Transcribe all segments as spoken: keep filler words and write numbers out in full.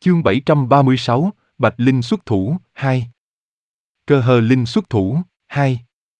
Chương bảy trăm ba mươi sáu, Bạch Linh xuất thủ, hai. Cơ hờ Linh xuất thủ, hai.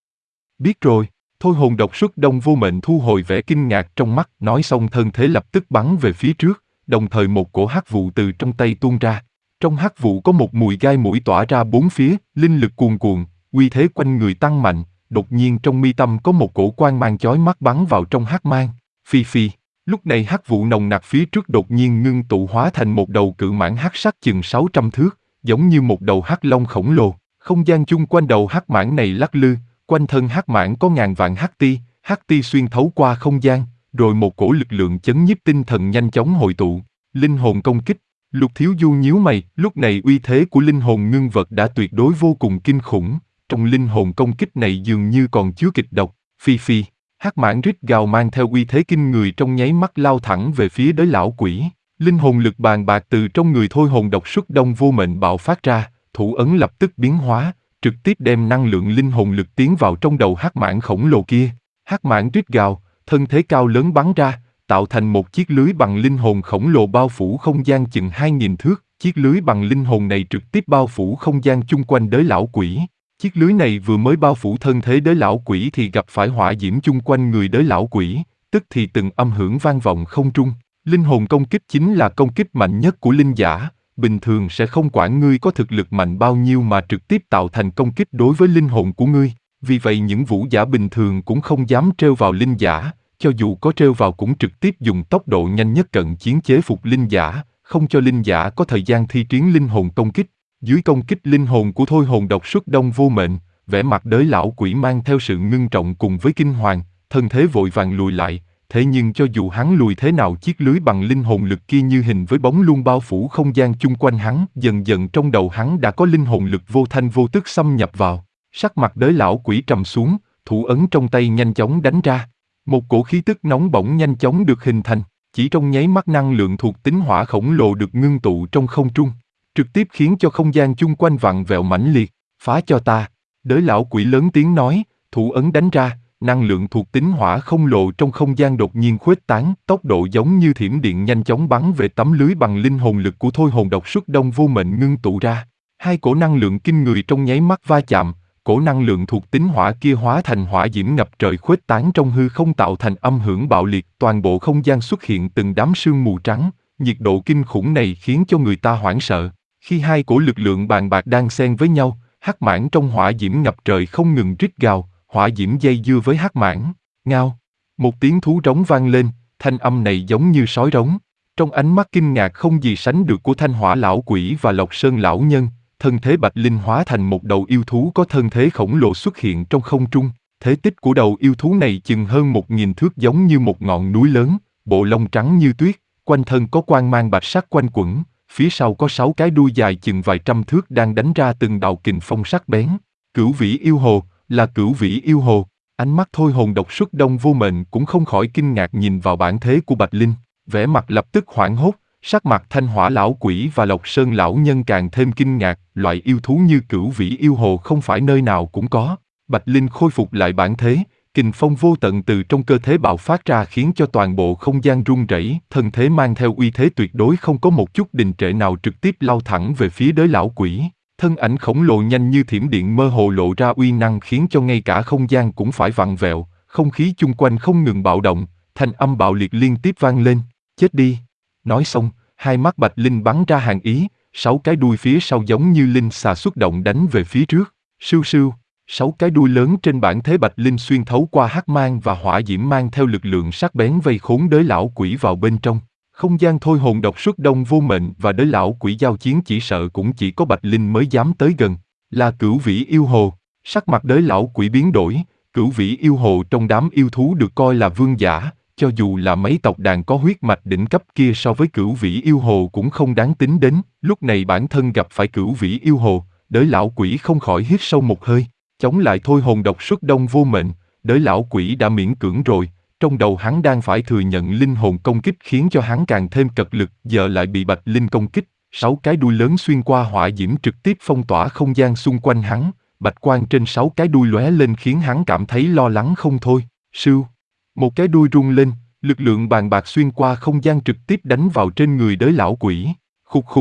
Biết rồi, thôi hồn độc xuất Đông Vô Mệnh thu hồi vẻ kinh ngạc trong mắt, nói xong thân thế lập tức bắn về phía trước, đồng thời một cổ hắc vụ từ trong tay tuôn ra. Trong hắc vụ có một mùi gai mũi tỏa ra bốn phía, linh lực cuồn cuộn, uy thế quanh người tăng mạnh, đột nhiên trong mi tâm có một cổ quang mang chói mắt bắn vào trong hắc mang. Phi phi, lúc này hắc vụ nồng nặc phía trước đột nhiên ngưng tụ hóa thành một đầu cự mãng hắc sắc chừng sáu trăm thước, giống như một đầu hắc long khổng lồ. Không gian chung quanh đầu hắc mãng này lắc lư, quanh thân hắc mãng có ngàn vạn hắc ti, hắc ti xuyên thấu qua không gian, rồi một cổ lực lượng chấn nhiếp tinh thần nhanh chóng hội tụ, linh hồn công kích. Lục Thiếu Du nhíu mày, lúc này uy thế của linh hồn ngưng vật đã tuyệt đối vô cùng kinh khủng, trong linh hồn công kích này dường như còn chứa kịch độc. Phi phi, hắc mãng rít gào mang theo uy thế kinh người trong nháy mắt lao thẳng về phía đới lão quỷ. Linh hồn lực bàn bạc từ trong người thôi hồn độc xuất Đông Vô Mệnh bạo phát ra, thủ ấn lập tức biến hóa, trực tiếp đem năng lượng linh hồn lực tiến vào trong đầu hắc mãng khổng lồ kia. Hắc mãng rít gào, thân thế cao lớn bắn ra, tạo thành một chiếc lưới bằng linh hồn khổng lồ bao phủ không gian chừng hai nghìn thước. Chiếc lưới bằng linh hồn này trực tiếp bao phủ không gian chung quanh đới lão quỷ. Chiếc lưới này vừa mới bao phủ thân thế đới lão quỷ thì gặp phải hỏa diễm chung quanh người đới lão quỷ, tức thì từng âm hưởng vang vọng không trung. Linh hồn công kích chính là công kích mạnh nhất của linh giả, bình thường sẽ không quản ngươi có thực lực mạnh bao nhiêu mà trực tiếp tạo thành công kích đối với linh hồn của ngươi. Vì vậy những vũ giả bình thường cũng không dám trêu vào linh giả, cho dù có trêu vào cũng trực tiếp dùng tốc độ nhanh nhất cận chiến chế phục linh giả, không cho linh giả có thời gian thi triển linh hồn công kích. Dưới công kích linh hồn của thôi hồn độc xuất Đông Vô Mệnh, vẻ mặt đới lão quỷ mang theo sự ngưng trọng cùng với kinh hoàng, thân thế vội vàng lùi lại. Thế nhưng cho dù hắn lùi thế nào, chiếc lưới bằng linh hồn lực kia như hình với bóng luôn bao phủ không gian chung quanh hắn. Dần dần trong đầu hắn đã có linh hồn lực vô thanh vô tức xâm nhập vào. Sắc mặt đới lão quỷ trầm xuống, thủ ấn trong tay nhanh chóng đánh ra. Một cổ khí tức nóng bỏng nhanh chóng được hình thành, chỉ trong nháy mắt năng lượng thuộc tính hỏa khổng lồ được ngưng tụ trong không trung, trực tiếp khiến cho không gian chung quanh vặn vẹo mãnh liệt. Phá cho ta! Đới lão quỷ lớn tiếng nói, thủ ấn đánh ra. Năng lượng thuộc tính hỏa không lồ trong không gian đột nhiên khuếch tán, tốc độ giống như thiểm điện nhanh chóng bắn về tấm lưới bằng linh hồn lực của thôi hồn độc xuất Đông Vô Mệnh ngưng tụ ra. Hai cổ năng lượng kinh người trong nháy mắt va chạm, cổ năng lượng thuộc tính hỏa kia hóa thành hỏa diễm ngập trời khuếch tán trong hư không tạo thành âm hưởng bạo liệt, toàn bộ không gian xuất hiện từng đám sương mù trắng, nhiệt độ kinh khủng này khiến cho người ta hoảng sợ. Khi hai cổ lực lượng bàn bạc đang xen với nhau, hắc mãng trong hỏa diễm ngập trời không ngừng rít gào. Hỏa diễm dây dưa với hắc mãng, ngao. Một tiếng thú rống vang lên, thanh âm này giống như sói rống. Trong ánh mắt kinh ngạc không gì sánh được của Thanh Hỏa lão quỷ và Lộc Sơn lão nhân, thân thế Bạch Linh hóa thành một đầu yêu thú có thân thế khổng lồ xuất hiện trong không trung. Thể tích của đầu yêu thú này chừng hơn một nghìn thước, giống như một ngọn núi lớn, bộ lông trắng như tuyết, quanh thân có quang mang bạch sắc quanh quẩn, phía sau có sáu cái đuôi dài chừng vài trăm thước đang đánh ra từng đạo kình phong sắc bén. Cửu vĩ yêu hồ. Là cửu vĩ yêu hồ. Ánh mắt thôi hồn độc xuất Đông Vô Mệnh cũng không khỏi kinh ngạc nhìn vào bản thế của Bạch Linh, vẻ mặt lập tức hoảng hốt. Sắc mặt Thanh Hỏa lão quỷ và Lộc Sơn lão nhân càng thêm kinh ngạc. Loại yêu thú như cửu vĩ yêu hồ không phải nơi nào cũng có. Bạch Linh khôi phục lại bản thế, kình phong vô tận từ trong cơ thể bạo phát ra khiến cho toàn bộ không gian rung rẩy. Thân thế mang theo uy thế tuyệt đối, không có một chút đình trệ nào, trực tiếp lao thẳng về phía đới lão quỷ. Thân ảnh khổng lồ nhanh như thiểm điện mơ hồ lộ ra uy năng khiến cho ngay cả không gian cũng phải vặn vẹo, không khí chung quanh không ngừng bạo động, thanh âm bạo liệt liên tiếp vang lên. Chết đi! Nói xong, hai mắt Bạch Linh bắn ra hàn ý, sáu cái đuôi phía sau giống như linh xà xuất động đánh về phía trước. Sưu sưu, sáu cái đuôi lớn trên bản thế Bạch Linh xuyên thấu qua hắc mang và hỏa diễm mang theo lực lượng sắc bén vây khốn đới lão quỷ vào bên trong. Không gian thôi hồn độc xuất Đông Vô Mệnh và đới lão quỷ giao chiến chỉ sợ cũng chỉ có Bạch Linh mới dám tới gần. Là cửu vĩ yêu hồ. Sắc mặt đới lão quỷ biến đổi. Cửu vĩ yêu hồ trong đám yêu thú được coi là vương giả, cho dù là mấy tộc đàn có huyết mạch đỉnh cấp kia so với cửu vĩ yêu hồ cũng không đáng tính đến. Lúc này bản thân gặp phải cửu vĩ yêu hồ, đới lão quỷ không khỏi hít sâu một hơi. Chống lại thôi hồn độc xuất Đông Vô Mệnh, đới lão quỷ đã miễn cưỡng rồi. Trong đầu hắn đang phải thừa nhận linh hồn công kích khiến cho hắn càng thêm cật lực, giờ lại bị Bạch Linh công kích. Sáu cái đuôi lớn xuyên qua hỏa diễm trực tiếp phong tỏa không gian xung quanh hắn, bạch quang trên sáu cái đuôi lóe lên khiến hắn cảm thấy lo lắng không thôi. Sưu, một cái đuôi rung lên, lực lượng bàn bạc xuyên qua không gian trực tiếp đánh vào trên người đới lão quỷ. Khục khục,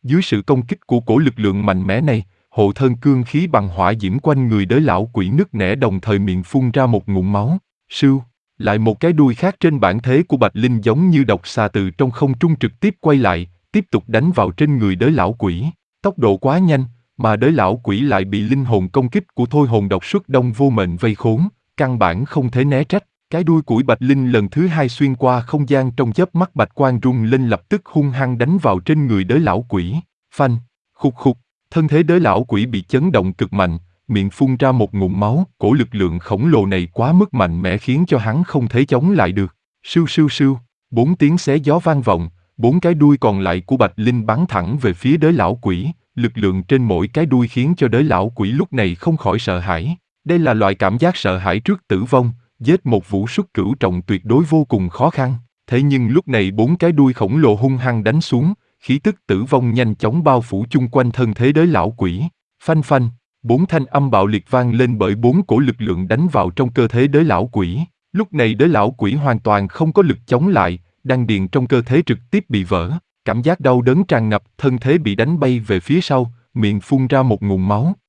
Dưới sự công kích của cổ lực lượng mạnh mẽ này, hộ thân cương khí bằng hỏa diễm quanh người đới lão quỷ nứt nẻ đồng thời miệng phun ra một ngụm máu. Sưu, lại một cái đuôi khác trên bản thế của Bạch Linh giống như độc xà từ trong không trung trực tiếp quay lại, tiếp tục đánh vào trên người đới lão quỷ. Tốc độ quá nhanh, mà đới lão quỷ lại bị linh hồn công kích của thôi hồn độc xuất đông vô mệnh vây khốn, căn bản không thể né trách. Cái đuôi của Bạch Linh lần thứ hai xuyên qua không gian trong chớp mắt bạch quang rung lên lập tức hung hăng đánh vào trên người đới lão quỷ. Phanh, khục khục, thân thế đới lão quỷ bị chấn động cực mạnh, miệng phun ra một ngụm máu, cổ lực lượng khổng lồ này quá mức mạnh mẽ khiến cho hắn không thể chống lại được. Sưu sưu sưu, bốn tiếng xé gió vang vọng, bốn cái đuôi còn lại của Bạch Linh bắn thẳng về phía đới lão quỷ, lực lượng trên mỗi cái đuôi khiến cho đới lão quỷ lúc này không khỏi sợ hãi. Đây là loại cảm giác sợ hãi trước tử vong, giết một vũ súc cửu trọng tuyệt đối vô cùng khó khăn. Thế nhưng lúc này bốn cái đuôi khổng lồ hung hăng đánh xuống, khí tức tử vong nhanh chóng bao phủ chung quanh thân thế đới lão quỷ. Phanh phanh, bốn thanh âm bạo liệt vang lên bởi bốn cổ lực lượng đánh vào trong cơ thể đới lão quỷ. Lúc này đới lão quỷ hoàn toàn không có lực chống lại, đan điền trong cơ thể trực tiếp bị vỡ, cảm giác đau đớn tràn ngập, thân thế bị đánh bay về phía sau, miệng phun ra một ngụm máu.